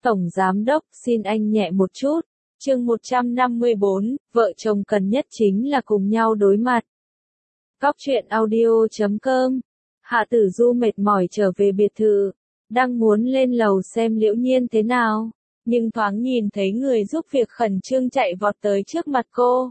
Tổng Giám Đốc, xin anh nhẹ một chút. Chương 154, vợ chồng cần nhất chính là cùng nhau đối mặt. Góc truyện audio.com. Hạ Tử Du mệt mỏi trở về biệt thự, đang muốn lên lầu xem Liễu Nhiên thế nào, nhưng thoáng nhìn thấy người giúp việc khẩn trương chạy vọt tới trước mặt cô.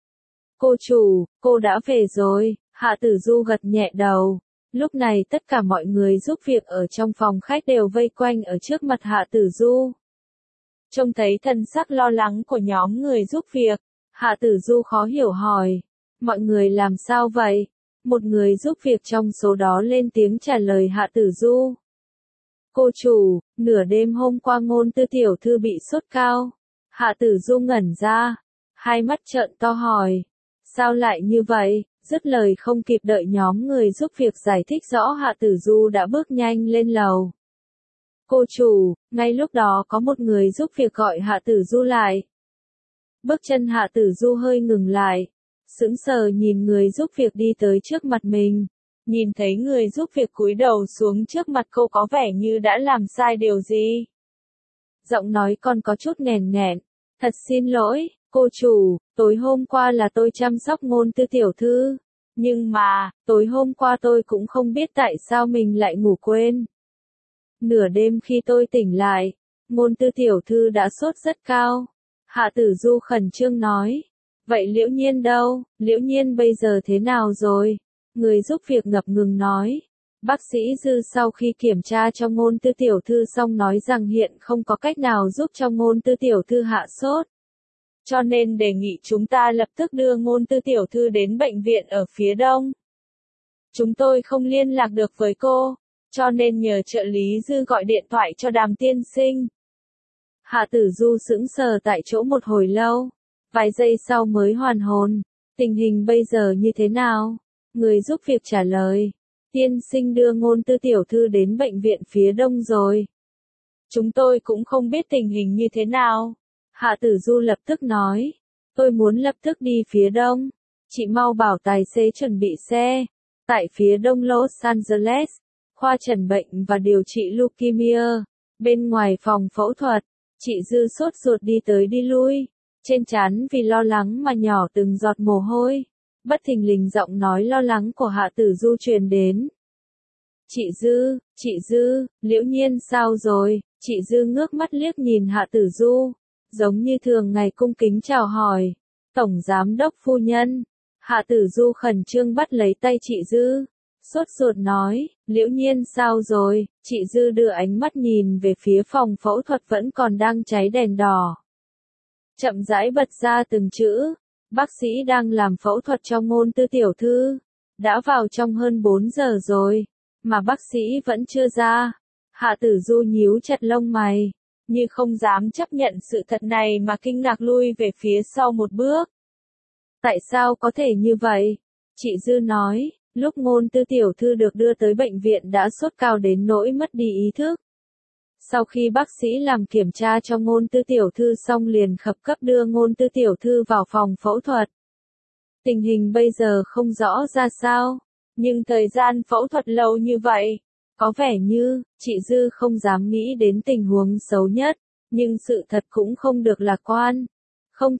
Cô chủ, cô đã về rồi, Hạ Tử Du gật nhẹ đầu. Lúc này tất cả mọi người giúp việc ở trong phòng khách đều vây quanh ở trước mặt Hạ Tử Du. Trông thấy thần sắc lo lắng của nhóm người giúp việc, Hạ Tử Du khó hiểu hỏi, mọi người làm sao vậy? Một người giúp việc trong số đó lên tiếng trả lời Hạ Tử Du. Cô chủ, nửa đêm hôm qua Ngôn Tư tiểu thư bị sốt cao. Hạ Tử Du ngẩn ra, hai mắt trợn to hỏi, sao lại như vậy? Dứt lời không kịp đợi nhóm người giúp việc giải thích rõ, Hạ Tử Du đã bước nhanh lên lầu. Cô chủ, ngay lúc đó có một người giúp việc gọi Hạ Tử Du lại. Bước chân Hạ Tử Du hơi ngừng lại, sững sờ nhìn người giúp việc đi tới trước mặt mình. Nhìn thấy người giúp việc cúi đầu xuống trước mặt cô có vẻ như đã làm sai điều gì. Giọng nói còn có chút nghẹn nghẹn, thật xin lỗi, cô chủ, tối hôm qua là tôi chăm sóc Ngôn Tư tiểu thư. Nhưng mà, tối hôm qua tôi cũng không biết tại sao mình lại ngủ quên. Nửa đêm khi tôi tỉnh lại, Ngôn Tư tiểu thư đã sốt rất cao. Hạ Tử Du khẩn trương nói. Vậy Liễu Nhiên đâu? Liễu Nhiên bây giờ thế nào rồi? Người giúp việc ngập ngừng nói. Bác sĩ Dư sau khi kiểm tra cho Ngôn Tư tiểu thư xong nói rằng hiện không có cách nào giúp cho Ngôn Tư tiểu thư hạ sốt. Cho nên đề nghị chúng ta lập tức đưa Ngôn Tư tiểu thư đến bệnh viện ở phía đông. Chúng tôi không liên lạc được với cô, cho nên nhờ trợ lý Dư gọi điện thoại cho Đàm tiên sinh. Hạ Tử Du sững sờ tại chỗ một hồi lâu, vài giây sau mới hoàn hồn. Tình hình bây giờ như thế nào? Người giúp việc trả lời. Tiên sinh đưa Ngôn Tư tiểu thư đến bệnh viện phía đông rồi. Chúng tôi cũng không biết tình hình như thế nào. Hạ Tử Du lập tức nói. Tôi muốn lập tức đi phía đông. Chị mau bảo tài xế chuẩn bị xe. Tại phía đông Los Angeles, khoa chẩn bệnh và điều trị leukemia. Bên ngoài phòng phẫu thuật, chị Dư sốt ruột đi tới đi lui. Trên trán vì lo lắng mà nhỏ từng giọt mồ hôi. Bất thình lình giọng nói lo lắng của Hạ Tử Du truyền đến. Chị Dư, Liễu Nhiên sao rồi? Chị Dư ngước mắt liếc nhìn Hạ Tử Du, giống như thường ngày cung kính chào hỏi. Tổng Giám Đốc phu nhân. Hạ Tử Du khẩn trương bắt lấy tay chị Dư, sốt ruột nói, Liễu Nhiên sao rồi? Chị Dư đưa ánh mắt nhìn về phía phòng phẫu thuật vẫn còn đang cháy đèn đỏ. Chậm rãi bật ra từng chữ, bác sĩ đang làm phẫu thuật cho Ngôn Tư tiểu thư. Đã vào trong hơn 4 giờ rồi, mà bác sĩ vẫn chưa ra. Hạ Tử Du nhíu chặt lông mày, như không dám chấp nhận sự thật này mà kinh ngạc lui về phía sau một bước. Tại sao có thể như vậy? Chị Dư nói, lúc Ngôn Tư tiểu thư được đưa tới bệnh viện đã sốt cao đến nỗi mất đi ý thức. Sau khi bác sĩ làm kiểm tra cho Ngôn Tư tiểu thư xong liền khẩn cấp đưa Ngôn Tư tiểu thư vào phòng phẫu thuật. Tình hình bây giờ không rõ ra sao, nhưng thời gian phẫu thuật lâu như vậy, có vẻ như, chị Dư không dám nghĩ đến tình huống xấu nhất, nhưng sự thật cũng không được lạc quan. Không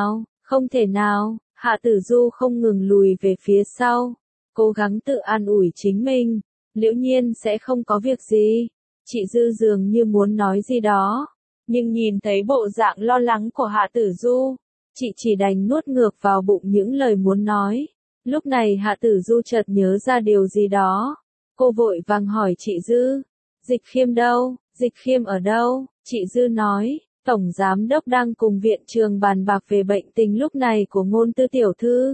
thể nào, Hạ Tử Du không ngừng lùi về phía sau, cố gắng tự an ủi chính mình, Liễu Nhiên sẽ không có việc gì. Chị Dư dường như muốn nói gì đó, nhưng nhìn thấy bộ dạng lo lắng của Hạ Tử Du, chị chỉ đành nuốt ngược vào bụng những lời muốn nói. Lúc này Hạ Tử Du chợt nhớ ra điều gì đó. Cô vội vàng hỏi chị Dư, Dịch Khiêm đâu? Dịch Khiêm ở đâu? Chị Dư nói, Tổng Giám Đốc đang cùng viện trường bàn bạc về bệnh tình lúc này của Ngôn Tư tiểu thư.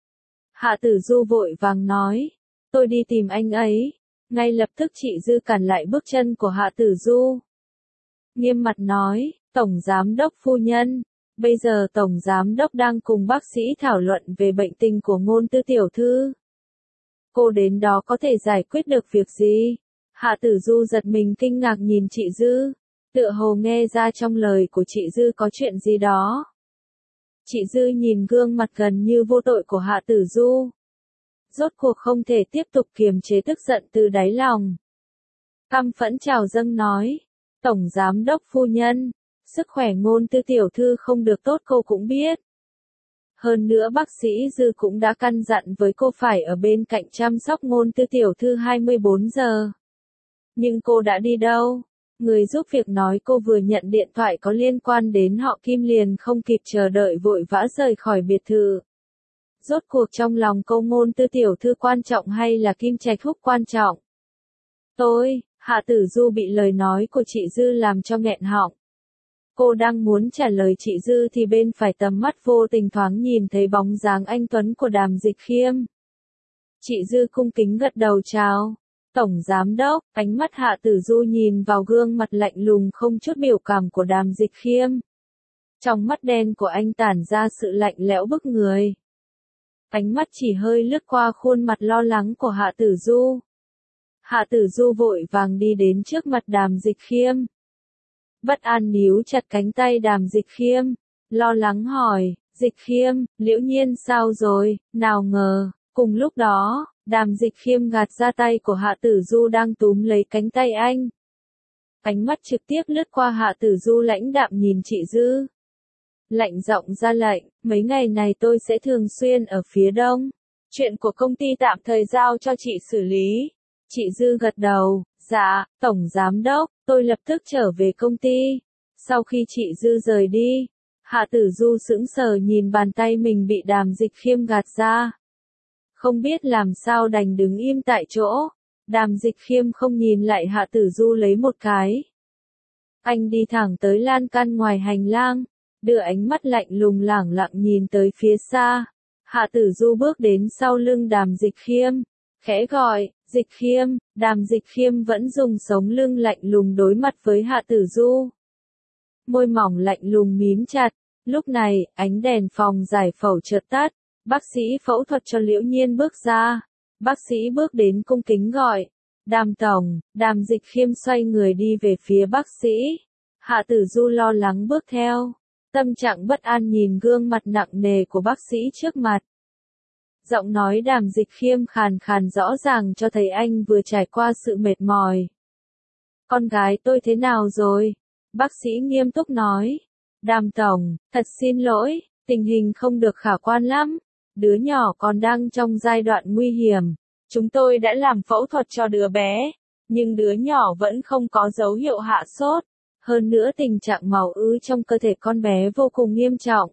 Hạ Tử Du vội vàng nói, tôi đi tìm anh ấy. Ngay lập tức chị Dư cản lại bước chân của Hạ Tử Du. Nghiêm mặt nói, Tổng Giám Đốc phu nhân, bây giờ Tổng Giám Đốc đang cùng bác sĩ thảo luận về bệnh tình của Ngôn Tư tiểu thư. Cô đến đó có thể giải quyết được việc gì? Hạ Tử Du giật mình kinh ngạc nhìn chị Dư, tựa hồ nghe ra trong lời của chị Dư có chuyện gì đó. Chị Dư nhìn gương mặt gần như vô tội của Hạ Tử Du, rốt cuộc không thể tiếp tục kiềm chế tức giận từ đáy lòng. Căm phẫn trào dâng nói, Tổng giám đốc phu nhân, sức khỏe Ngôn Tư tiểu thư không được tốt cô cũng biết. Hơn nữa bác sĩ Dư cũng đã căn dặn với cô phải ở bên cạnh chăm sóc Ngôn Tư tiểu thư 24 giờ. Nhưng cô đã đi đâu? Người giúp việc nói cô vừa nhận điện thoại có liên quan đến họ Kim liền không kịp chờ đợi vội vã rời khỏi biệt thự. Rốt cuộc trong lòng cô Ngôn Tư tiểu thư quan trọng hay là Kim Trạch Húc quan trọng? Hạ Tử Du bị lời nói của chị Dư làm cho nghẹn họng. Cô đang muốn trả lời chị Dư thì bên phải tầm mắt vô tình thoáng nhìn thấy bóng dáng anh tuấn của Đàm Dịch Khiêm. Chị Dư cung kính gật đầu chào. Tổng giám đốc, ánh mắt Hạ Tử Du nhìn vào gương mặt lạnh lùng không chút biểu cảm của Đàm Dịch Khiêm. Trong mắt đen của anh tản ra sự lạnh lẽo bức người. Ánh mắt chỉ hơi lướt qua khuôn mặt lo lắng của Hạ Tử Du. Hạ Tử Du vội vàng đi đến trước mặt Đàm Dịch Khiêm. Bất an níu chặt cánh tay Đàm Dịch Khiêm, lo lắng hỏi, Dịch Khiêm, Liễu Nhiên sao rồi, nào ngờ, cùng lúc đó, Đàm Dịch Khiêm gạt ra tay của Hạ Tử Du đang túm lấy cánh tay anh. Ánh mắt trực tiếp lướt qua Hạ Tử Du lãnh đạm nhìn chị Dư. Lạnh giọng ra lệnh, mấy ngày này tôi sẽ thường xuyên ở phía đông. Chuyện của công ty tạm thời giao cho chị xử lý. Chị Dư gật đầu, dạ, Tổng Giám Đốc, tôi lập tức trở về công ty. Sau khi chị Dư rời đi, Hạ Tử Du sững sờ nhìn bàn tay mình bị Đàm Dịch Khiêm gạt ra. Không biết làm sao đành đứng im tại chỗ. Đàm Dịch Khiêm không nhìn lại Hạ Tử Du lấy một cái. Anh đi thẳng tới lan can ngoài hành lang, đưa ánh mắt lạnh lùng lẳng lặng nhìn tới phía xa. Hạ Tử Du bước đến sau lưng Đàm Dịch Khiêm, khẽ gọi, Dịch Khiêm. Đàm Dịch Khiêm vẫn dùng sống lưng lạnh lùng đối mặt với Hạ Tử Du. Môi mỏng lạnh lùng mím chặt, lúc này, ánh đèn phòng giải phẫu chợt tắt, bác sĩ phẫu thuật cho Liễu Nhiên bước ra. Bác sĩ bước đến cung kính gọi, Đàm Tổng. Đàm Dịch Khiêm xoay người đi về phía bác sĩ. Hạ Tử Du lo lắng bước theo, tâm trạng bất an nhìn gương mặt nặng nề của bác sĩ trước mặt. Giọng nói Đàm Dịch Khiêm khàn khàn rõ ràng cho thấy anh vừa trải qua sự mệt mỏi. Con gái tôi thế nào rồi? Bác sĩ nghiêm túc nói. Đàm Tổng, thật xin lỗi, tình hình không được khả quan lắm. Đứa nhỏ còn đang trong giai đoạn nguy hiểm. Chúng tôi đã làm phẫu thuật cho đứa bé, nhưng đứa nhỏ vẫn không có dấu hiệu hạ sốt. Hơn nữa tình trạng máu ứ trong cơ thể con bé vô cùng nghiêm trọng.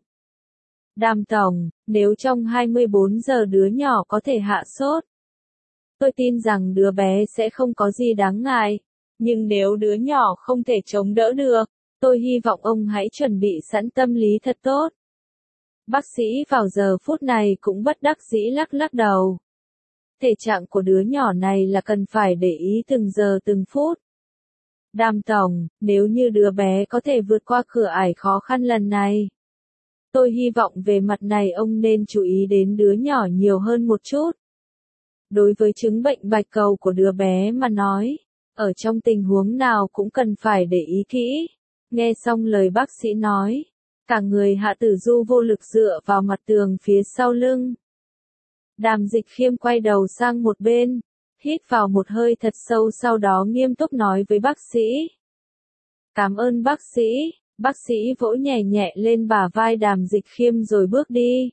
Đàm Tổng, nếu trong 24 giờ đứa nhỏ có thể hạ sốt, tôi tin rằng đứa bé sẽ không có gì đáng ngại. Nhưng nếu đứa nhỏ không thể chống đỡ được, tôi hy vọng ông hãy chuẩn bị sẵn tâm lý thật tốt. Bác sĩ vào giờ phút này cũng bất đắc dĩ lắc lắc đầu. Thể trạng của đứa nhỏ này là cần phải để ý từng giờ từng phút. Đàm Tổng, nếu như đứa bé có thể vượt qua cửa ải khó khăn lần này, tôi hy vọng về mặt này ông nên chú ý đến đứa nhỏ nhiều hơn một chút. Đối với chứng bệnh bạch cầu của đứa bé mà nói, ở trong tình huống nào cũng cần phải để ý kỹ. Nghe xong lời bác sĩ nói, cả người Hạ Tử Du vô lực dựa vào mặt tường phía sau lưng. Đàm Dịch Khiêm quay đầu sang một bên, hít vào một hơi thật sâu sau đó nghiêm túc nói với bác sĩ. Cảm ơn bác sĩ. Bác sĩ vỗ nhẹ nhẹ lên bả vai Đàm Dịch Khiêm rồi bước đi.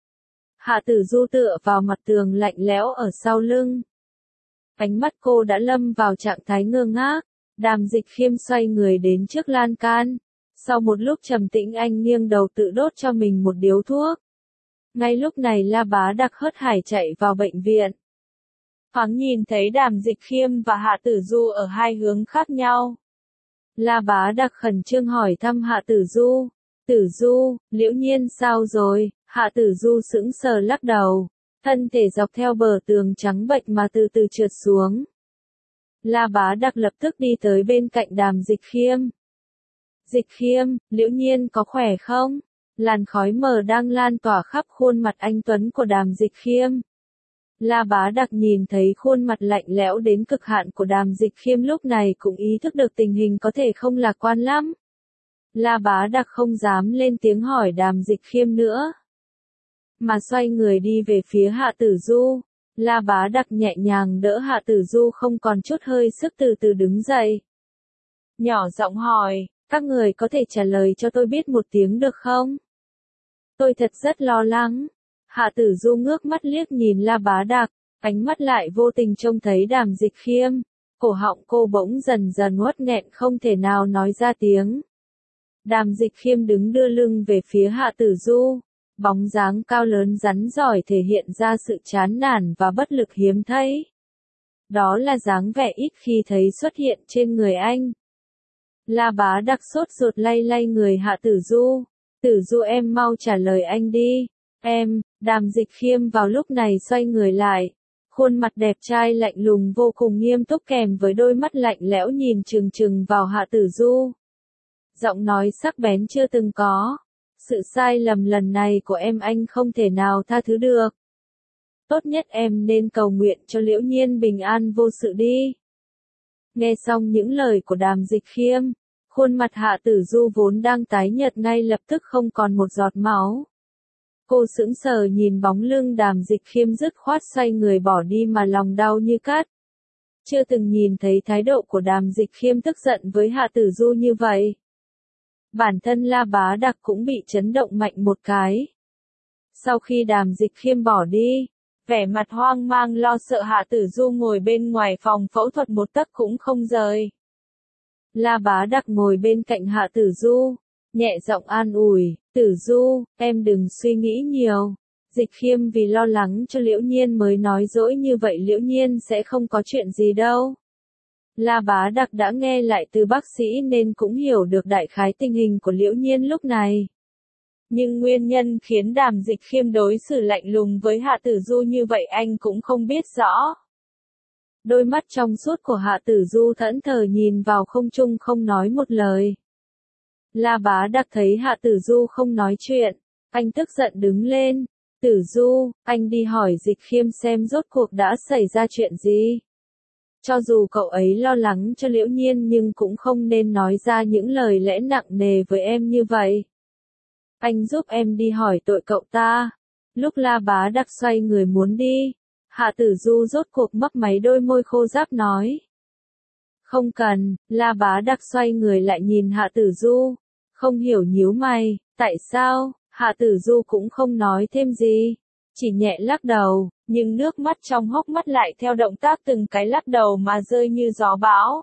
Hạ Tử Du tựa vào mặt tường lạnh lẽo ở sau lưng. Ánh mắt cô đã lâm vào trạng thái ngơ ngác. Đàm Dịch Khiêm xoay người đến trước lan can. Sau một lúc trầm tĩnh anh nghiêng đầu tự đốt cho mình một điếu thuốc. Ngay lúc này La Bá Đặc hớt hải chạy vào bệnh viện. Thoáng nhìn thấy Đàm Dịch Khiêm và Hạ Tử Du ở hai hướng khác nhau. La Bá Đặc khẩn trương hỏi thăm Hạ Tử Du. Tử Du, Liễu Nhiên sao rồi? Hạ Tử Du sững sờ lắc đầu. Thân thể dọc theo bờ tường trắng bệch mà từ từ trượt xuống. La Bá Đặc lập tức đi tới bên cạnh Đàm Dịch Khiêm. Dịch Khiêm, Liễu Nhiên có khỏe không? Làn khói mờ đang lan tỏa khắp khuôn mặt anh tuấn của Đàm Dịch Khiêm. La Bá Đặc nhìn thấy khuôn mặt lạnh lẽo đến cực hạn của Đàm Dịch Khiêm lúc này cũng ý thức được tình hình có thể không lạc quan lắm. La Bá Đặc không dám lên tiếng hỏi Đàm Dịch Khiêm nữa, mà xoay người đi về phía Hạ Tử Du. La Bá Đặc nhẹ nhàng đỡ Hạ Tử Du không còn chút hơi sức từ từ đứng dậy. nhỏ giọng hỏi, các người có thể trả lời cho tôi biết một tiếng được không? Tôi thật rất lo lắng. Hạ Tử Du ngước mắt liếc nhìn La Bá Đặc, ánh mắt lại vô tình trông thấy Đàm Dịch Khiêm. Cổ họng cô bỗng dần dần uất nghẹn không thể nào nói ra tiếng. Đàm Dịch Khiêm đứng đưa lưng về phía Hạ Tử Du. Bóng dáng cao lớn rắn giỏi thể hiện ra sự chán nản và bất lực hiếm thấy. Đó là dáng vẻ ít khi thấy xuất hiện trên người anh. La Bá Đặc sốt ruột lay lay người Hạ Tử Du. Tử Du em mau trả lời anh đi. Em, Đàm Dịch Khiêm vào lúc này xoay người lại. Khuôn mặt đẹp trai lạnh lùng vô cùng nghiêm túc kèm với đôi mắt lạnh lẽo nhìn chừng chừng vào Hạ Tử Du. Giọng nói sắc bén chưa từng có. Sự sai lầm lần này của em anh không thể nào tha thứ được. Tốt nhất em nên cầu nguyện cho Liễu Nhiên bình an vô sự đi. Nghe xong những lời của Đàm Dịch Khiêm, khuôn mặt Hạ Tử Du vốn đang tái nhợt ngay lập tức không còn một giọt máu. Cô sững sờ nhìn bóng lưng Đàm Dịch Khiêm dứt khoát xoay người bỏ đi mà lòng đau như cắt. Chưa từng nhìn thấy thái độ của Đàm Dịch Khiêm tức giận với Hạ Tử Du như vậy. Bản thân La Bá Đặc cũng bị chấn động mạnh một cái. Sau khi Đàm Dịch Khiêm bỏ đi, vẻ mặt hoang mang lo sợ Hạ Tử Du ngồi bên ngoài phòng phẫu thuật một tấc cũng không rời. La Bá Đặc ngồi bên cạnh Hạ Tử Du, nhẹ giọng an ủi, Tử Du, em đừng suy nghĩ nhiều. Dịch Khiêm vì lo lắng cho Liễu Nhiên mới nói dỗi như vậy, Liễu Nhiên sẽ không có chuyện gì đâu. La Bá Đặc đã nghe lại từ bác sĩ nên cũng hiểu được đại khái tình hình của Liễu Nhiên lúc này. Nhưng nguyên nhân khiến Đàm Dịch Khiêm đối xử lạnh lùng với Hạ Tử Du như vậy anh cũng không biết rõ. Đôi mắt trong suốt của Hạ Tử Du thẫn thờ nhìn vào không trung không nói một lời. La Bá Đặc thấy Hạ Tử Du không nói chuyện, anh tức giận đứng lên. Tử Du, anh đi hỏi Dịch Khiêm xem rốt cuộc đã xảy ra chuyện gì. Cho dù cậu ấy lo lắng cho Liễu Nhiên nhưng cũng không nên nói ra những lời lẽ nặng nề với em như vậy. Anh giúp em đi hỏi tội cậu ta. Lúc La Bá Đặc xoay người muốn đi, Hạ Tử Du rốt cuộc mấp máy đôi môi khô ráp nói. Không cần. La Bá Đặc xoay người lại nhìn Hạ Tử Du, không hiểu nhíu mày, tại sao? Hạ Tử Du cũng không nói thêm gì, chỉ nhẹ lắc đầu, nhưng nước mắt trong hốc mắt lại theo động tác từng cái lắc đầu mà rơi như gió bão.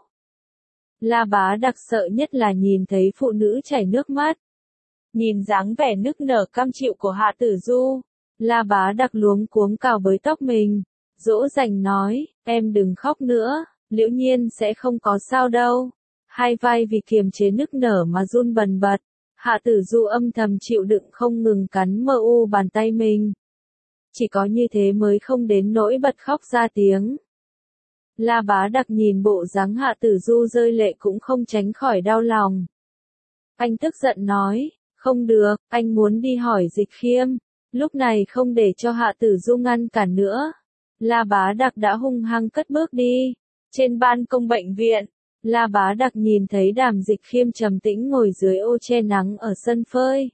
La Bá Đặc sợ nhất là nhìn thấy phụ nữ chảy nước mắt. Nhìn dáng vẻ nức nở cam chịu của Hạ Tử Du, La Bá Đặc luống cuống cào bới tóc mình, dỗ dành nói, em đừng khóc nữa, Liễu Nhiên sẽ không có sao đâu. Hai vai vì kiềm chế nức nở mà run bần bật, Hạ Tử Du âm thầm chịu đựng không ngừng cắn mờ u bàn tay mình. Chỉ có như thế mới không đến nỗi bật khóc ra tiếng. La Bá Đặc nhìn bộ dáng Hạ Tử Du rơi lệ cũng không tránh khỏi đau lòng. Anh tức giận nói, không được, anh muốn đi hỏi Dịch Khiêm. Lúc này không để cho Hạ Tử Du ngăn cản nữa. La Bá Đặc đã hung hăng cất bước đi. Trên ban công bệnh viện, La Bá Đặc nhìn thấy Đàm Dịch Khiêm trầm tĩnh ngồi dưới ô che nắng ở sân phơi.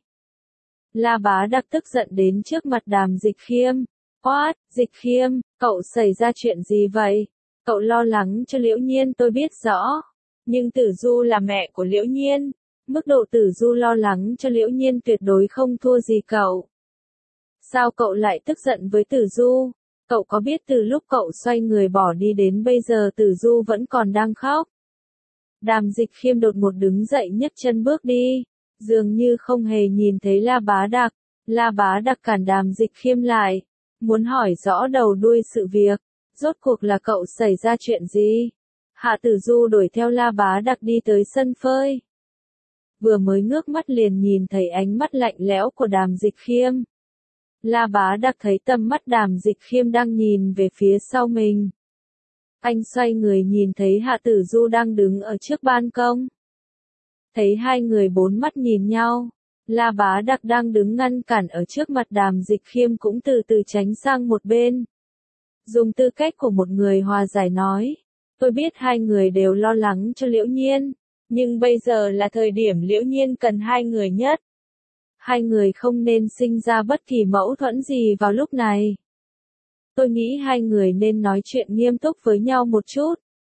La Bá Đặc tức giận đến trước mặt Đàm Dịch Khiêm. Quát, Dịch Khiêm, cậu xảy ra chuyện gì vậy? Cậu lo lắng cho Liễu Nhiên tôi biết rõ. Nhưng Tử Du là mẹ của Liễu Nhiên. Mức độ Tử Du lo lắng cho Liễu Nhiên tuyệt đối không thua gì cậu. Sao cậu lại tức giận với Tử Du? Cậu có biết từ lúc cậu xoay người bỏ đi đến bây giờ Tử Du vẫn còn đang khóc? Đàm Dịch Khiêm đột ngột đứng dậy nhấc chân bước đi, dường như không hề nhìn thấy La Bá Đặc. La Bá Đặc cản Đàm Dịch Khiêm lại, muốn hỏi rõ đầu đuôi sự việc, rốt cuộc là cậu xảy ra chuyện gì? Hạ Tử Du đuổi theo La Bá Đặc đi tới sân phơi. Vừa mới ngước mắt liền nhìn thấy ánh mắt lạnh lẽo của Đàm Dịch Khiêm. La Bá Đặc thấy tầm mắt Đàm Dịch Khiêm đang nhìn về phía sau mình. Anh xoay người nhìn thấy Hạ Tử Du đang đứng ở trước ban công. Thấy hai người bốn mắt nhìn nhau, La Bá Đặc đang đứng ngăn cản ở trước mặt Đàm Dịch Khiêm cũng từ từ tránh sang một bên. Dùng tư cách của một người hòa giải nói, tôi biết hai người đều lo lắng cho Liễu Nhiên, nhưng bây giờ là thời điểm Liễu Nhiên cần hai người nhất. Hai người không nên sinh ra bất kỳ mâu thuẫn gì vào lúc này. Tôi nghĩ hai người nên nói chuyện nghiêm túc với nhau một chút.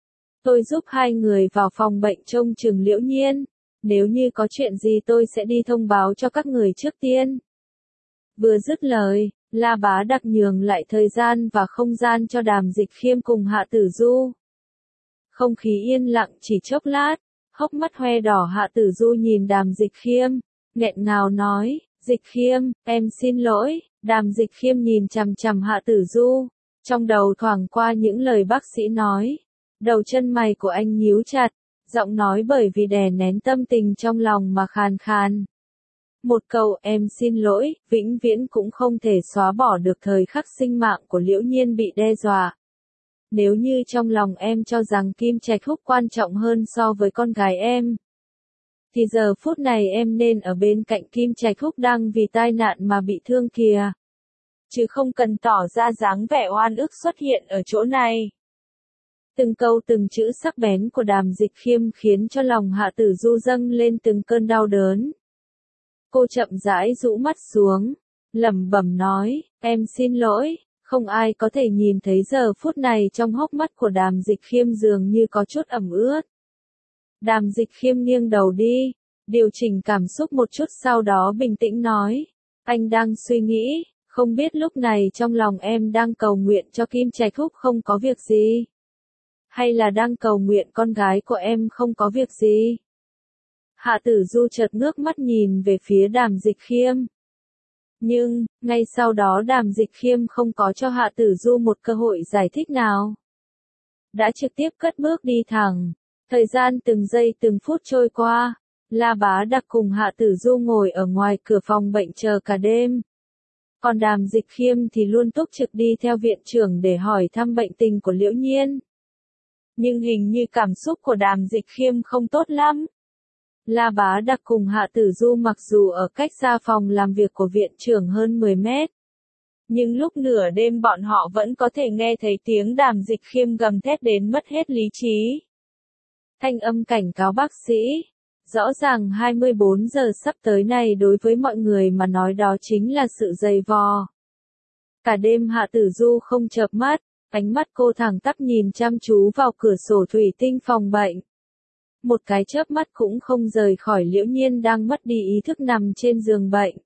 Tôi giúp hai người vào phòng bệnh trông chừng Liễu Nhiên. Nếu như có chuyện gì tôi sẽ đi thông báo cho các người trước tiên. Vừa dứt lời, La Bá Đặc nhường lại thời gian và không gian cho Đàm Dịch Khiêm cùng Hạ Tử Du. Không khí yên lặng chỉ chốc lát, hốc mắt hoe đỏ Hạ Tử Du nhìn Đàm Dịch Khiêm, nghẹn ngào nói, Dịch Khiêm, em xin lỗi. Đàm Dịch Khiêm nhìn chằm chằm Hạ Tử Du, trong đầu thoảng qua những lời bác sĩ nói. Đầu chân mày của anh nhíu chặt, giọng nói bởi vì đè nén tâm tình trong lòng mà khàn khàn. Một câu em xin lỗi, vĩnh viễn cũng không thể xóa bỏ được thời khắc sinh mạng của Liễu Nhiên bị đe dọa. Nếu như trong lòng em cho rằng Kim Trạch Húc quan trọng hơn so với con gái em, thì giờ phút này em nên ở bên cạnh Kim Trạch Húc đang vì tai nạn mà bị thương kìa. Chứ không cần tỏ ra dáng vẻ oan ức xuất hiện ở chỗ này. Từng câu từng chữ sắc bén của Đàm Dịch Khiêm khiến cho lòng Hạ Tử Du dâng lên từng cơn đau đớn. Cô chậm rãi rũ mắt xuống, lẩm bẩm nói, em xin lỗi, không ai có thể nhìn thấy giờ phút này trong hốc mắt của Đàm Dịch Khiêm dường như có chút ẩm ướt. Đàm Dịch Khiêm nghiêng đầu đi, điều chỉnh cảm xúc một chút sau đó bình tĩnh nói, anh đang suy nghĩ, không biết lúc này trong lòng em đang cầu nguyện cho Kim Trạch Húc không có việc gì. Hay là đang cầu nguyện con gái của em không có việc gì? Hạ Tử Du chợt ngước mắt nhìn về phía Đàm Dịch Khiêm. Nhưng, ngay sau đó Đàm Dịch Khiêm không có cho Hạ Tử Du một cơ hội giải thích nào. Đã trực tiếp cất bước đi thẳng. Thời gian từng giây từng phút trôi qua, La Bá Đặc cùng Hạ Tử Du ngồi ở ngoài cửa phòng bệnh chờ cả đêm. Còn Đàm Dịch Khiêm thì luôn túc trực đi theo viện trưởng để hỏi thăm bệnh tình của Liễu Nhiên. Nhưng hình như cảm xúc của Đàm Dịch Khiêm không tốt lắm. La Bá Đặc cùng Hạ Tử Du mặc dù ở cách xa phòng làm việc của viện trưởng hơn 10 mét. Nhưng lúc nửa đêm bọn họ vẫn có thể nghe thấy tiếng Đàm Dịch Khiêm gầm thét đến mất hết lý trí. Thanh âm cảnh cáo bác sĩ. Rõ ràng 24 giờ sắp tới này đối với mọi người mà nói đó chính là sự dày vò. Cả đêm Hạ Tử Du không chợp mắt, ánh mắt cô thẳng tắp nhìn chăm chú vào cửa sổ thủy tinh phòng bệnh. Một cái chớp mắt cũng không rời khỏi Liễu Nhiên đang mất đi ý thức nằm trên giường bệnh.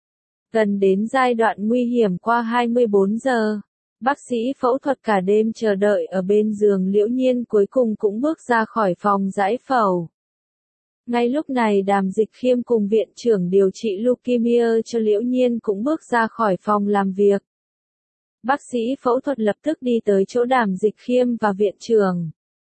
Gần đến giai đoạn nguy hiểm qua 24 giờ, bác sĩ phẫu thuật cả đêm chờ đợi ở bên giường Liễu Nhiên cuối cùng cũng bước ra khỏi phòng giải phẫu. Ngay lúc này Đàm Dịch Khiêm cùng viện trưởng điều trị leukemia cho Liễu Nhiên cũng bước ra khỏi phòng làm việc. Bác sĩ phẫu thuật lập tức đi tới chỗ Đàm Dịch Khiêm và viện trưởng.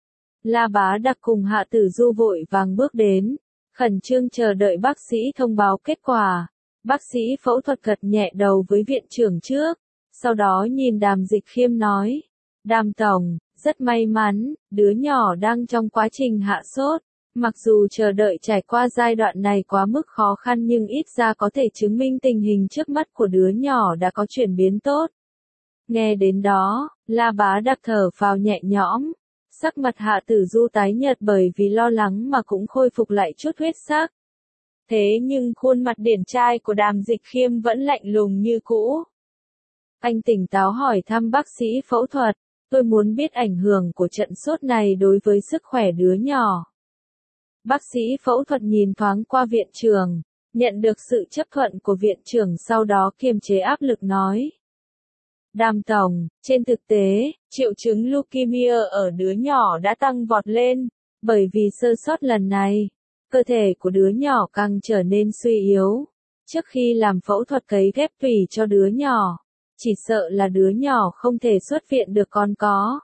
La Bá Đặc cùng Hạ Tử Du vội vàng bước đến, khẩn trương chờ đợi bác sĩ thông báo kết quả. Bác sĩ phẫu thuật gật nhẹ đầu với viện trưởng trước, sau đó nhìn Đàm Dịch Khiêm nói, Đàm Tổng, rất may mắn, đứa nhỏ đang trong quá trình hạ sốt. Mặc dù chờ đợi trải qua giai đoạn này quá mức khó khăn nhưng ít ra có thể chứng minh tình hình trước mắt của đứa nhỏ đã có chuyển biến tốt. Nghe đến đó, La Bá Đặc thở phào nhẹ nhõm. Sắc mặt Hạ Tử Du tái nhợt bởi vì lo lắng mà cũng khôi phục lại chút huyết sắc. Thế nhưng khuôn mặt điển trai của Đàm Dịch Khiêm vẫn lạnh lùng như cũ. Anh tỉnh táo hỏi thăm bác sĩ phẫu thuật, tôi muốn biết ảnh hưởng của trận sốt này đối với sức khỏe đứa nhỏ. Bác sĩ phẫu thuật nhìn thoáng qua viện trưởng, nhận được sự chấp thuận của viện trưởng sau đó kiềm chế áp lực nói. Đàm Tổng, trên thực tế, triệu chứng leukemia ở đứa nhỏ đã tăng vọt lên, bởi vì sơ sót lần này, cơ thể của đứa nhỏ càng trở nên suy yếu. Trước khi làm phẫu thuật cấy ghép tủy cho đứa nhỏ, chỉ sợ là đứa nhỏ không thể xuất viện được còn có.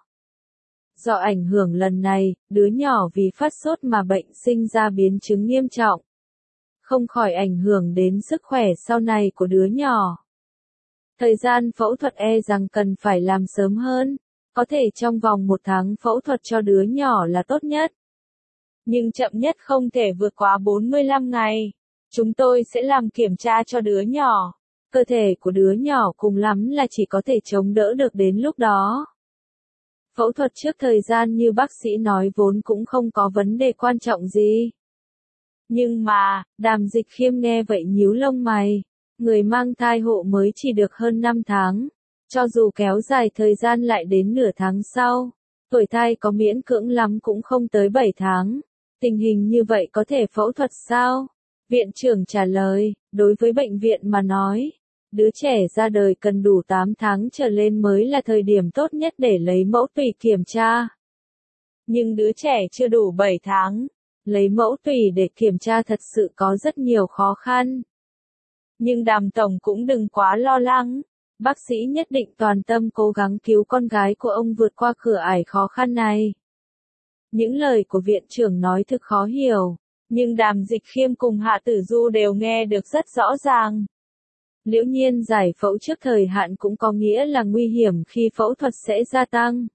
Do ảnh hưởng lần này, đứa nhỏ vì phát sốt mà bệnh sinh ra biến chứng nghiêm trọng. Không khỏi ảnh hưởng đến sức khỏe sau này của đứa nhỏ. Thời gian phẫu thuật rằng cần phải làm sớm hơn, có thể trong vòng 1 tháng phẫu thuật cho đứa nhỏ là tốt nhất. Nhưng chậm nhất không thể vượt quá 45 ngày. Chúng tôi sẽ làm kiểm tra cho đứa nhỏ. Cơ thể của đứa nhỏ cùng lắm là chỉ có thể chống đỡ được đến lúc đó. Phẫu thuật trước thời gian như bác sĩ nói vốn cũng không có vấn đề quan trọng gì. Nhưng mà, Đàm Dịch Khiêm nghe vậy nhíu lông mày. Người mang thai hộ mới chỉ được hơn 5 tháng. Cho dù kéo dài thời gian lại đến nửa tháng sau, Tuổi thai có miễn cưỡng lắm cũng không tới 7 tháng. Tình hình như vậy có thể phẫu thuật sao? Viện trưởng trả lời, đối với bệnh viện mà nói, đứa trẻ ra đời cần đủ 8 tháng trở lên mới là thời điểm tốt nhất để lấy mẫu tủy kiểm tra. Nhưng đứa trẻ chưa đủ 7 tháng, lấy mẫu tủy để kiểm tra thật sự có rất nhiều khó khăn. Nhưng Đàm tổng cũng đừng quá lo lắng, bác sĩ nhất định toàn tâm cố gắng cứu con gái của ông vượt qua cửa ải khó khăn này. Những lời của viện trưởng nói thực khó hiểu, nhưng Đàm Dịch Khiêm cùng Hạ Tử Du đều nghe được rất rõ ràng. Liễu nhiên giải phẫu trước thời hạn cũng có nghĩa là nguy hiểm khi phẫu thuật sẽ gia tăng.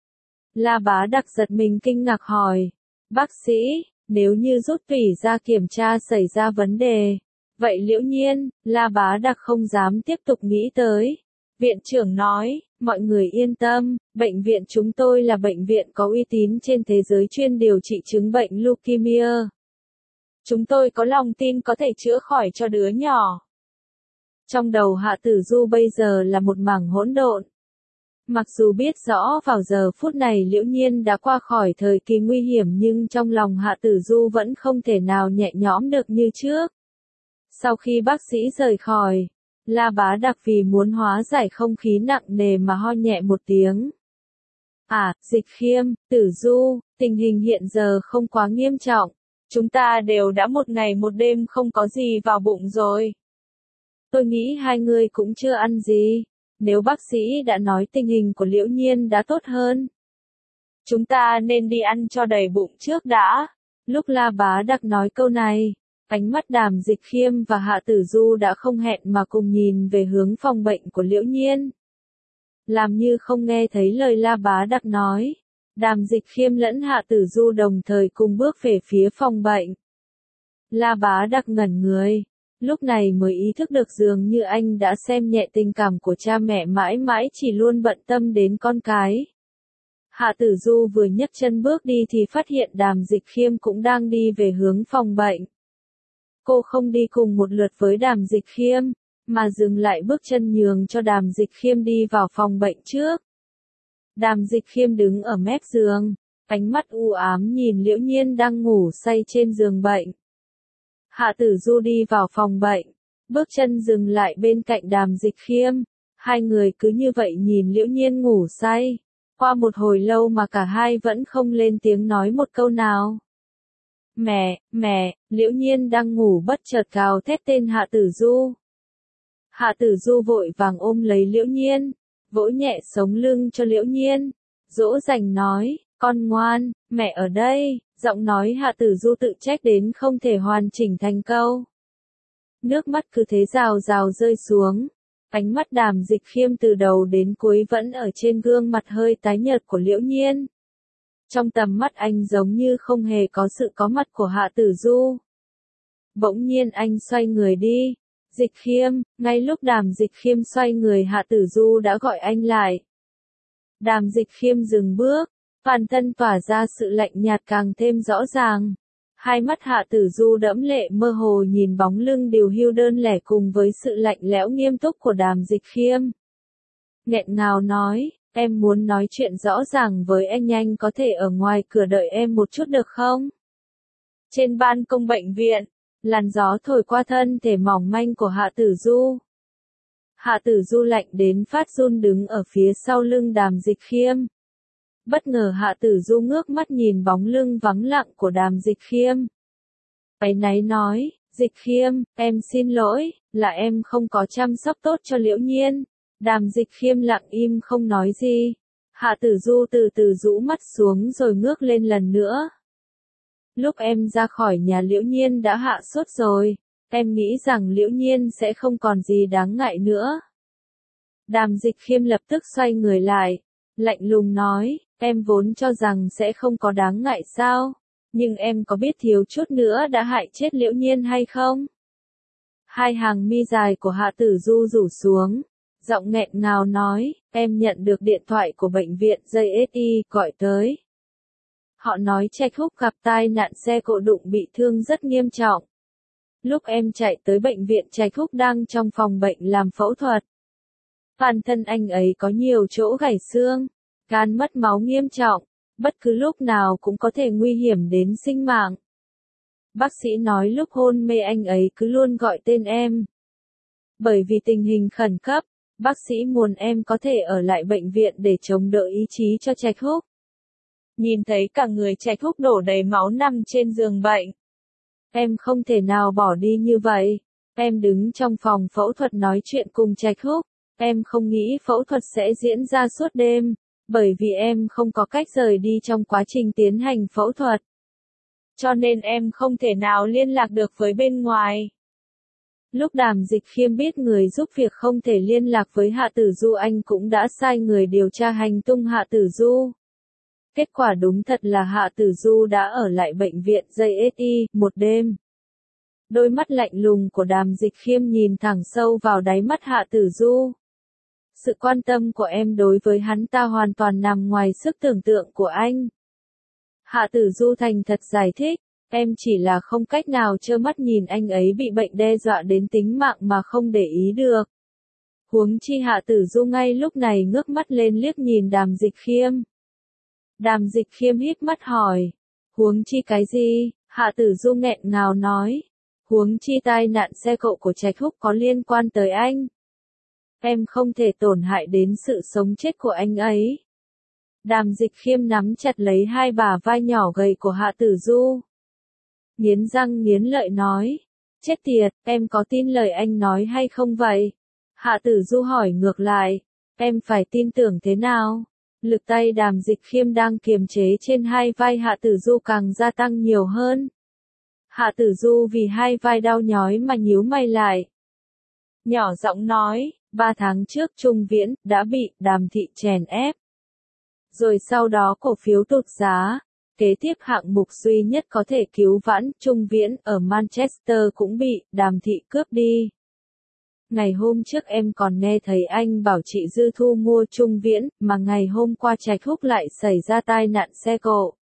La Bá Đặc giật mình kinh ngạc hỏi, bác sĩ, nếu như rút tủy ra kiểm tra xảy ra vấn đề, vậy Liễu nhiên, La Bá Đặc không dám tiếp tục nghĩ tới. Viện trưởng nói, mọi người yên tâm, bệnh viện chúng tôi là bệnh viện có uy tín trên thế giới chuyên điều trị chứng bệnh leukemia. Chúng tôi có lòng tin có thể chữa khỏi cho đứa nhỏ. Trong đầu Hạ Tử Du bây giờ là một mảng hỗn độn. Mặc dù biết rõ vào giờ phút này Liễu nhiên đã qua khỏi thời kỳ nguy hiểm nhưng trong lòng Hạ Tử Du vẫn không thể nào nhẹ nhõm được như trước. Sau khi bác sĩ rời khỏi, La Bá Đặc vì muốn hóa giải không khí nặng nề mà ho nhẹ một tiếng. Dịch Khiêm, Tử Du, tình hình hiện giờ không quá nghiêm trọng. Chúng ta đều đã một ngày một đêm không có gì vào bụng rồi. Tôi nghĩ hai người cũng chưa ăn gì. Nếu bác sĩ đã nói tình hình của Liễu nhiên đã tốt hơn, chúng ta nên đi ăn cho đầy bụng trước đã. Lúc La Bá Đặc nói câu này, ánh mắt Đàm Dịch Khiêm và Hạ Tử Du đã không hẹn mà cùng nhìn về hướng phòng bệnh của Liễu nhiên. Làm như không nghe thấy lời La Bá Đặc nói, Đàm Dịch Khiêm lẫn Hạ Tử Du đồng thời cùng bước về phía phòng bệnh. La Bá Đặc ngẩn người, lúc này mới ý thức được dường như anh đã xem nhẹ tình cảm của cha mẹ mãi mãi chỉ luôn bận tâm đến con cái. Hạ Tử Du vừa nhấc chân bước đi thì phát hiện Đàm Dịch Khiêm cũng đang đi về hướng phòng bệnh. Cô không đi cùng một lượt với Đàm Dịch Khiêm, mà dừng lại bước chân nhường cho Đàm Dịch Khiêm đi vào phòng bệnh trước. Đàm Dịch Khiêm đứng ở mép giường, ánh mắt u ám nhìn Liễu nhiên đang ngủ say trên giường bệnh. Hạ Tử Du đi vào phòng bệnh, bước chân dừng lại bên cạnh Đàm Dịch Khiêm. Hai người cứ như vậy nhìn Liễu nhiên ngủ say. Qua một hồi lâu mà cả hai vẫn không lên tiếng nói một câu nào. Mẹ, Liễu nhiên đang ngủ bất chợt gào thét tên Hạ Tử Du. Hạ Tử Du vội vàng ôm lấy Liễu nhiên, vỗ nhẹ sống lưng cho Liễu nhiên, dỗ dành nói, con ngoan, mẹ ở đây. Giọng nói Hạ Tử Du tự trách đến không thể hoàn chỉnh thành câu. Nước mắt cứ thế rào rào rơi xuống. Ánh mắt Đàm Dịch Khiêm từ đầu đến cuối vẫn ở trên gương mặt hơi tái nhợt của Liễu nhiên. Trong tầm mắt anh giống như không hề có sự có mặt của Hạ Tử Du. Bỗng nhiên anh xoay người đi. Dịch Khiêm, ngay lúc Đàm Dịch Khiêm xoay người Hạ Tử Du đã gọi anh lại. Đàm Dịch Khiêm dừng bước. Toàn thân tỏa ra sự lạnh nhạt càng thêm rõ ràng. Hai mắt Hạ Tử Du đẫm lệ mơ hồ nhìn bóng lưng điều hưu đơn lẻ cùng với sự lạnh lẽo nghiêm túc của Đàm Dịch Khiêm. Nghẹn ngào nói, em muốn nói chuyện rõ ràng với anh có thể ở ngoài cửa đợi em một chút được không? Trên ban công bệnh viện, làn gió thổi qua thân thể mỏng manh của Hạ Tử Du. Hạ Tử Du lạnh đến phát run đứng ở phía sau lưng Đàm Dịch Khiêm. Bất ngờ Hạ Tử Du ngước mắt nhìn bóng lưng vắng lặng của Đàm Dịch Khiêm. Áy náy nói, Dịch Khiêm, em xin lỗi, là em không có chăm sóc tốt cho Liễu nhiên. Đàm Dịch Khiêm lặng im không nói gì. Hạ Tử Du từ từ rũ mắt xuống rồi ngước lên lần nữa. Lúc em ra khỏi nhà Liễu nhiên đã hạ sốt rồi, em nghĩ rằng Liễu nhiên sẽ không còn gì đáng ngại nữa. Đàm Dịch Khiêm lập tức xoay người lại, lạnh lùng nói, em vốn cho rằng sẽ không có đáng ngại sao, nhưng em có biết thiếu chút nữa đã hại chết Liễu nhiên hay không? Hai hàng mi dài của Hạ Tử Du rủ xuống, giọng nghẹn ngào nói, em nhận được điện thoại của bệnh viện JSI gọi tới. Họ nói Trạch Húc gặp tai nạn xe cộ đụng bị thương rất nghiêm trọng. Lúc em chạy tới bệnh viện Trạch Húc đang trong phòng bệnh làm phẫu thuật. Toàn thân anh ấy có nhiều chỗ gãy xương, gan mất máu nghiêm trọng, bất cứ lúc nào cũng có thể nguy hiểm đến sinh mạng. Bác sĩ nói lúc hôn mê anh ấy cứ luôn gọi tên em. Bởi vì tình hình khẩn cấp, bác sĩ muốn em có thể ở lại bệnh viện để chống đỡ ý chí cho Trạch Húc. Nhìn thấy cả người Trạch Húc đổ đầy máu nằm trên giường bệnh. Em không thể nào bỏ đi như vậy. Em đứng trong phòng phẫu thuật nói chuyện cùng Trạch Húc. Em không nghĩ phẫu thuật sẽ diễn ra suốt đêm, bởi vì em không có cách rời đi trong quá trình tiến hành phẫu thuật. Cho nên em không thể nào liên lạc được với bên ngoài. Lúc Đàm Dịch Khiêm biết người giúp việc không thể liên lạc với Hạ Tử Du, anh cũng đã sai người điều tra hành tung Hạ Tử Du. Kết quả đúng thật là Hạ Tử Du đã ở lại bệnh viện JSI một đêm. Đôi mắt lạnh lùng của Đàm Dịch Khiêm nhìn thẳng sâu vào đáy mắt Hạ Tử Du. Sự quan tâm của em đối với hắn ta hoàn toàn nằm ngoài sức tưởng tượng của anh. Hạ Tử Du thành thật giải thích, em chỉ là không cách nào trơ mắt nhìn anh ấy bị bệnh đe dọa đến tính mạng mà không để ý được. Huống chi Hạ Tử Du ngay lúc này ngước mắt lên liếc nhìn Đàm Dịch Khiêm. Đàm Dịch Khiêm híp mắt hỏi, huống chi cái gì? Hạ Tử Du nghẹn ngào nói, huống chi tai nạn xe cộ của Trạch Húc có liên quan tới anh. Em không thể tổn hại đến sự sống chết của anh ấy. Đàm Dịch Khiêm nắm chặt lấy hai bả vai nhỏ gầy của Hạ Tử Du. Nghiến răng nghiến lợi nói, chết tiệt, em có tin lời anh nói hay không vậy? Hạ Tử Du hỏi ngược lại, em phải tin tưởng thế nào? Lực tay Đàm Dịch Khiêm đang kiềm chế trên hai vai Hạ Tử Du càng gia tăng nhiều hơn. Hạ Tử Du vì hai vai đau nhói mà nhíu mày lại. Nhỏ giọng nói, 3 tháng trước Trung Viễn đã bị Đàm thị chèn ép. Rồi sau đó cổ phiếu tụt giá. Kế tiếp hạng mục duy nhất có thể cứu vãn Trung Viễn ở Manchester cũng bị Đàm thị cướp đi. Ngày hôm trước em còn nghe thấy anh bảo chị Dư thu mua Trung Viễn, mà ngày hôm qua Trạch Húc lại xảy ra tai nạn xe cộ.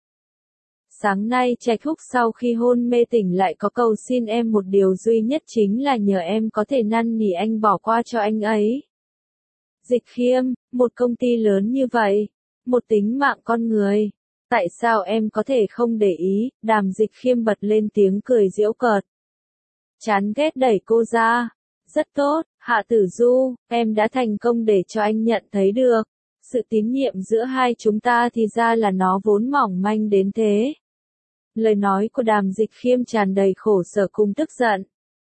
Sáng nay Trạch Húc sau khi hôn mê tỉnh lại có cầu xin em một điều duy nhất, chính là nhờ em có thể năn nỉ anh bỏ qua cho anh ấy. Dịch Khiêm, một công ty lớn như vậy, một tính mạng con người, tại sao em có thể không để ý? Đàm Dịch Khiêm bật lên tiếng cười giễu cợt. Chán ghét đẩy cô ra. Rất tốt, Hạ Tử Du, em đã thành công để cho anh nhận thấy được. Sự tín nhiệm giữa hai chúng ta thì ra là nó vốn mỏng manh đến thế. Lời nói của Đàm Dịch Khiêm tràn đầy khổ sở cùng tức giận.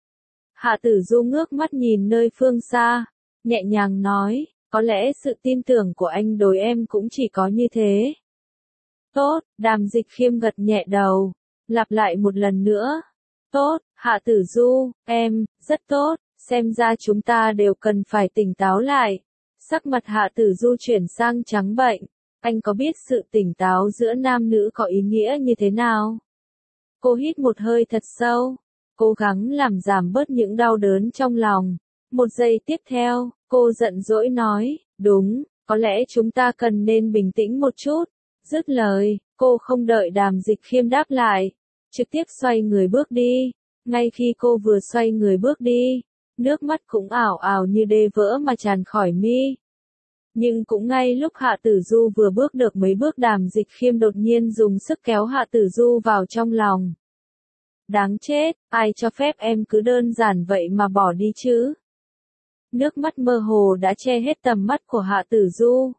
Hạ Tử Du ngước mắt nhìn nơi phương xa, nhẹ nhàng nói, có lẽ sự tin tưởng của anh đối em cũng chỉ có như thế. Tốt, Đàm Dịch Khiêm gật nhẹ đầu, lặp lại một lần nữa. Tốt, Hạ Tử Du, em, rất tốt, xem ra chúng ta đều cần phải tỉnh táo lại. Sắc mặt Hạ Tử Du chuyển sang trắng bệch, anh có biết sự tỉnh táo giữa nam nữ có ý nghĩa như thế nào? Cô hít một hơi thật sâu, cố gắng làm giảm bớt những đau đớn trong lòng. Một giây tiếp theo, cô giận dỗi nói, đúng, có lẽ chúng ta cần nên bình tĩnh một chút. Dứt lời, cô không đợi Đàm Dịch Khiêm đáp lại, trực tiếp xoay người bước đi. Ngay khi cô vừa xoay người bước đi, nước mắt cũng ảo ảo như đê vỡ mà tràn khỏi mi. Nhưng cũng ngay lúc Hạ Tử Du vừa bước được mấy bước, Đàm Dịch Khiêm đột nhiên dùng sức kéo Hạ Tử Du vào trong lòng. Đáng chết, ai cho phép em cứ đơn giản vậy mà bỏ đi chứ? Nước mắt mơ hồ đã che hết tầm mắt của Hạ Tử Du.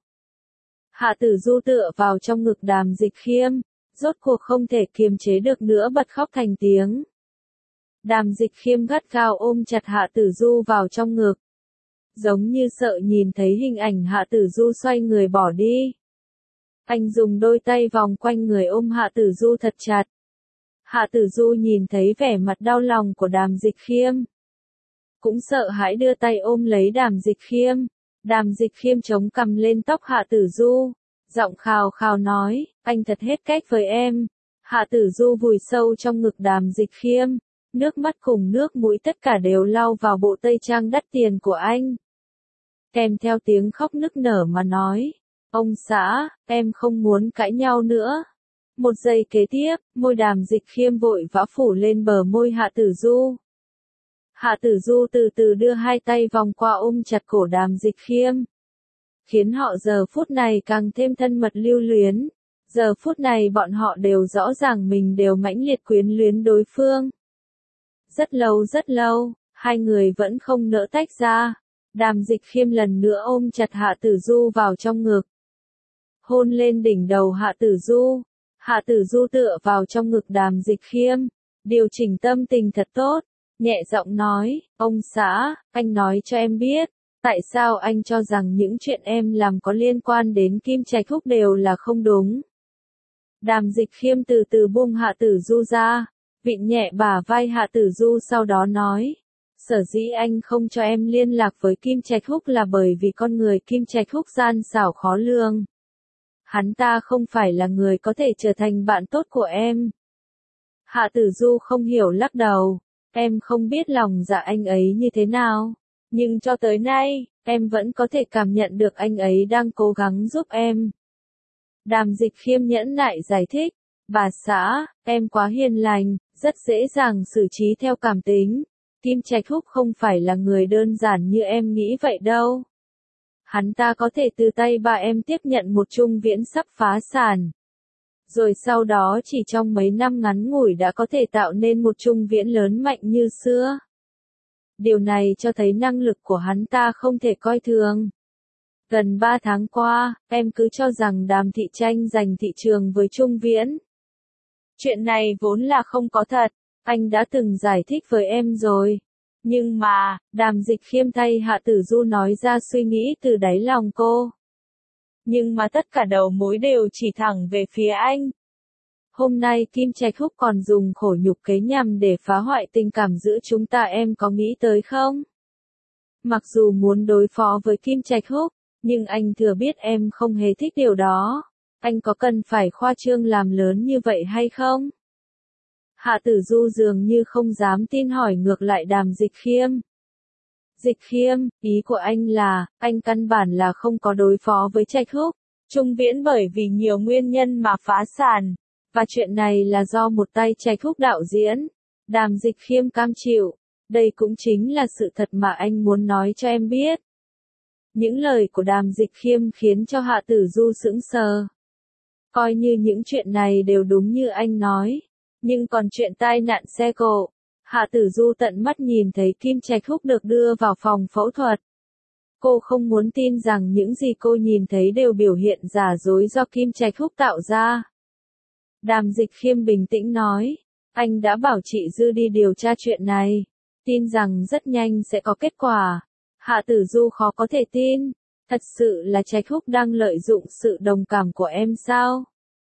Hạ Tử Du tựa vào trong ngực Đàm Dịch Khiêm, rốt cuộc không thể kiềm chế được nữa bật khóc thành tiếng. Đàm Dịch Khiêm gắt gao ôm chặt Hạ Tử Du vào trong ngực, giống như sợ nhìn thấy hình ảnh Hạ Tử Du xoay người bỏ đi. Anh dùng đôi tay vòng quanh người ôm Hạ Tử Du thật chặt. Hạ Tử Du nhìn thấy vẻ mặt đau lòng của Đàm Dịch Khiêm, cũng sợ hãi đưa tay ôm lấy Đàm Dịch Khiêm. Đàm Dịch Khiêm chống cằm lên tóc Hạ Tử Du, giọng khào khào nói, anh thật hết cách với em. Hạ Tử Du vùi sâu trong ngực Đàm Dịch Khiêm, nước mắt cùng nước mũi tất cả đều lau vào bộ tây trang đắt tiền của anh. Kèm theo tiếng khóc nức nở mà nói, ông xã, em không muốn cãi nhau nữa. Một giây kế tiếp, môi Đàm Dịch Khiêm vội vã phủ lên bờ môi Hạ Tử Du. Hạ Tử Du từ từ đưa hai tay vòng qua ôm chặt cổ Đàm Dịch Khiêm, khiến họ giờ phút này càng thêm thân mật lưu luyến. Giờ phút này bọn họ đều rõ ràng mình đều mãnh liệt quyến luyến đối phương. Rất lâu, hai người vẫn không nỡ tách ra. Đàm Dịch Khiêm lần nữa ôm chặt Hạ Tử Du vào trong ngực. Hôn lên đỉnh đầu Hạ Tử Du. Hạ Tử Du tựa vào trong ngực Đàm Dịch Khiêm. Điều chỉnh tâm tình thật tốt. Nhẹ giọng nói, ông xã, anh nói cho em biết. Tại sao anh cho rằng những chuyện em làm có liên quan đến Kim Trạch Húc đều là không đúng? Đàm Dịch Khiêm từ từ buông Hạ Tử Du ra, vịn nhẹ bả vai Hạ Tử Du sau đó nói. Sở dĩ anh không cho em liên lạc với Kim Trạch Húc là bởi vì con người Kim Trạch Húc gian xảo khó lường. Hắn ta không phải là người có thể trở thành bạn tốt của em. Hạ Tử Du không hiểu lắc đầu, em không biết lòng dạ anh ấy như thế nào, nhưng cho tới nay, em vẫn có thể cảm nhận được anh ấy đang cố gắng giúp em. Đàm Dịch Khiêm nhẫn nại giải thích, bà xã, em quá hiền lành, rất dễ dàng xử trí theo cảm tính. Kim Trạch Húc không phải là người đơn giản như em nghĩ vậy đâu. Hắn ta có thể từ tay bà em tiếp nhận một Trung Viễn sắp phá sản. Rồi sau đó chỉ trong mấy năm ngắn ngủi đã có thể tạo nên một Trung Viễn lớn mạnh như xưa. Điều này cho thấy năng lực của hắn ta không thể coi thường. Gần 3 tháng qua, em cứ cho rằng Đàm Thị tranh giành thị trường với Trung Viễn. Chuyện này vốn là không có thật, anh đã từng giải thích với em rồi. Nhưng mà, Đàm Dịch Khiêm thay Hạ Tử Du nói ra suy nghĩ từ đáy lòng cô. Nhưng mà tất cả đầu mối đều chỉ thẳng về phía anh. Hôm nay Kim Trạch Húc còn dùng khổ nhục kế nhằm để phá hoại tình cảm giữa chúng ta, em có nghĩ tới không? Mặc dù muốn đối phó với Kim Trạch Húc, nhưng anh thừa biết em không hề thích điều đó. Anh có cần phải khoa trương làm lớn như vậy hay không? Hạ Tử Du dường như không dám tin hỏi ngược lại Đàm Dịch Khiêm. Dịch Khiêm, ý của anh là, anh căn bản là không có đối phó với Trạch Húc, Trung Viễn bởi vì nhiều nguyên nhân mà phá sản, và chuyện này là do một tay Trạch Húc đạo diễn. Đàm Dịch Khiêm cam chịu, đây cũng chính là sự thật mà anh muốn nói cho em biết. Những lời của Đàm Dịch Khiêm khiến cho Hạ Tử Du sững sờ. Coi như những chuyện này đều đúng như anh nói. Nhưng còn chuyện tai nạn xe cộ, Hạ Tử Du tận mắt nhìn thấy Kim Trạch Húc được đưa vào phòng phẫu thuật. Cô không muốn tin rằng những gì cô nhìn thấy đều biểu hiện giả dối do Kim Trạch Húc tạo ra. Đàm Dịch Khiêm bình tĩnh nói, anh đã bảo chị Dư đi điều tra chuyện này, tin rằng rất nhanh sẽ có kết quả. Hạ Tử Du khó có thể tin, thật sự là Trạch Húc đang lợi dụng sự đồng cảm của em sao?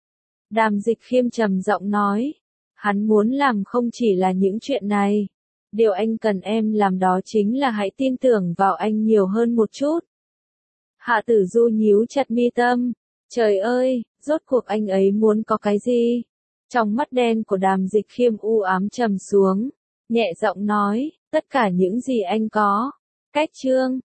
Đàm Dịch Khiêm trầm giọng nói, hắn muốn làm không chỉ là những chuyện này. Điều anh cần em làm đó chính là hãy tin tưởng vào anh nhiều hơn một chút. Hạ Tử Du nhíu chặt mi tâm. Trời ơi, rốt cuộc anh ấy muốn có cái gì? Trong mắt đen của Đàm Dịch Khiêm u ám trầm xuống. Nhẹ giọng nói, tất cả những gì anh có. Cách chương